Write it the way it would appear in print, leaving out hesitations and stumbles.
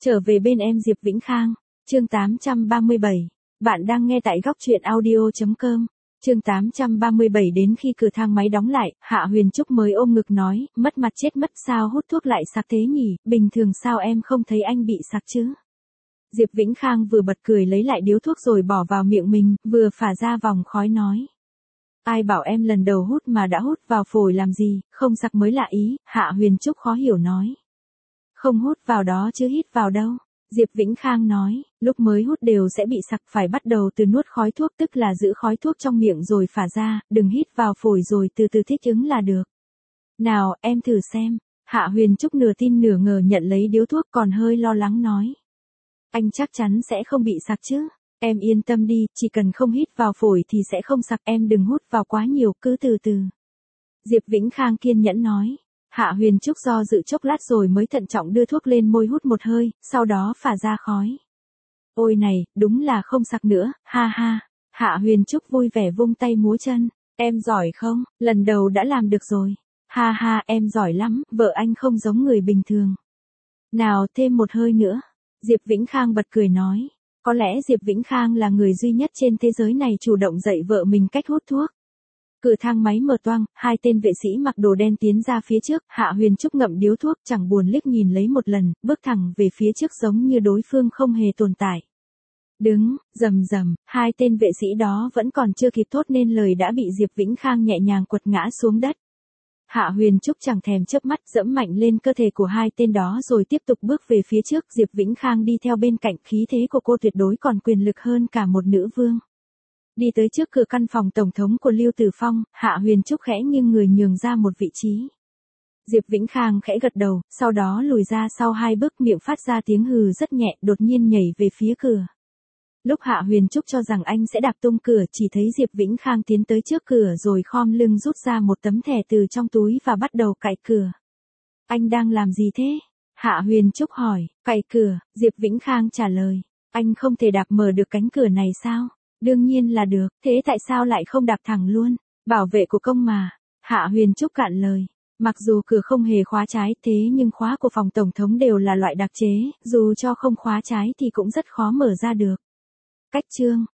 Trở về bên em Diệp Vĩnh Khang, chương 837. Bạn đang nghe tại góc truyện audio.com. Chương 837. Đến khi cửa thang máy đóng lại, Hạ Huyền Trúc mới ôm ngực nói, mất mặt chết mất, sao hút thuốc lại sặc thế nhỉ, bình thường sao em không thấy anh bị sặc chứ? Diệp Vĩnh Khang vừa bật cười lấy lại điếu thuốc rồi bỏ vào miệng mình, vừa phả ra vòng khói nói. Ai bảo em lần đầu hút mà đã hút vào phổi làm gì, không sặc mới lạ ý. Hạ Huyền Trúc khó hiểu nói. Không hút vào đó chứ hít vào đâu. Diệp Vĩnh Khang nói, lúc mới hút đều sẽ bị sặc, phải bắt đầu từ nuốt khói thuốc, tức là giữ khói thuốc trong miệng rồi phả ra, đừng hít vào phổi rồi từ từ thích ứng là được. Nào, em thử xem. Hạ Huyền Trúc nửa tin nửa ngờ nhận lấy điếu thuốc, còn hơi lo lắng nói. Anh chắc chắn sẽ không bị sặc chứ. Em yên tâm đi, chỉ cần không hít vào phổi thì sẽ không sặc, em đừng hút vào quá nhiều, cứ từ từ. Diệp Vĩnh Khang kiên nhẫn nói. Hạ Huyền Trúc do dự chốc lát rồi mới thận trọng đưa thuốc lên môi hút một hơi, sau đó phả ra khói. Ôi này, đúng là không sặc nữa, ha ha. Hạ Huyền Trúc vui vẻ vung tay múa chân. Em giỏi không, lần đầu đã làm được rồi. Ha ha, em giỏi lắm, vợ anh không giống người bình thường. Nào, thêm một hơi nữa. Diệp Vĩnh Khang bật cười nói. Có lẽ Diệp Vĩnh Khang là người duy nhất trên thế giới này chủ động dạy vợ mình cách hút thuốc. Cửa thang máy mở toang, hai tên vệ sĩ mặc đồ đen tiến ra phía trước, Hạ Huyền Trúc ngậm điếu thuốc chẳng buồn liếc nhìn lấy một lần, bước thẳng về phía trước giống như đối phương không hề tồn tại. Đứng, rầm rầm, hai tên vệ sĩ đó vẫn còn chưa kịp thốt nên lời đã bị Diệp Vĩnh Khang nhẹ nhàng quật ngã xuống đất. Hạ Huyền Trúc chẳng thèm chớp mắt dẫm mạnh lên cơ thể của hai tên đó rồi tiếp tục bước về phía trước. Diệp Vĩnh Khang đi theo bên cạnh, khí thế của cô tuyệt đối còn quyền lực hơn cả một nữ vương. Đi tới trước cửa căn phòng tổng thống của Lưu Tử Phong, Hạ Huyền Trúc khẽ nghiêng người nhường ra một vị trí. Diệp Vĩnh Khang khẽ gật đầu, sau đó lùi ra sau hai bước, miệng phát ra tiếng hừ rất nhẹ, đột nhiên nhảy về phía cửa. Lúc Hạ Huyền Trúc cho rằng anh sẽ đạp tung cửa, chỉ thấy Diệp Vĩnh Khang tiến tới trước cửa rồi khom lưng rút ra một tấm thẻ từ trong túi và bắt đầu cạy cửa. Anh đang làm gì thế? Hạ Huyền Trúc hỏi. Cạy cửa, Diệp Vĩnh Khang trả lời. Anh không thể đạp mở được cánh cửa này sao? Đương nhiên là được, thế tại sao lại không đạp thẳng luôn? Bảo vệ của công mà. Hạ Huyền Trúc cạn lời. Mặc dù cửa không hề khóa trái, thế nhưng khóa của phòng tổng thống đều là loại đặc chế, dù cho không khóa trái thì cũng rất khó mở ra được. Cách chương,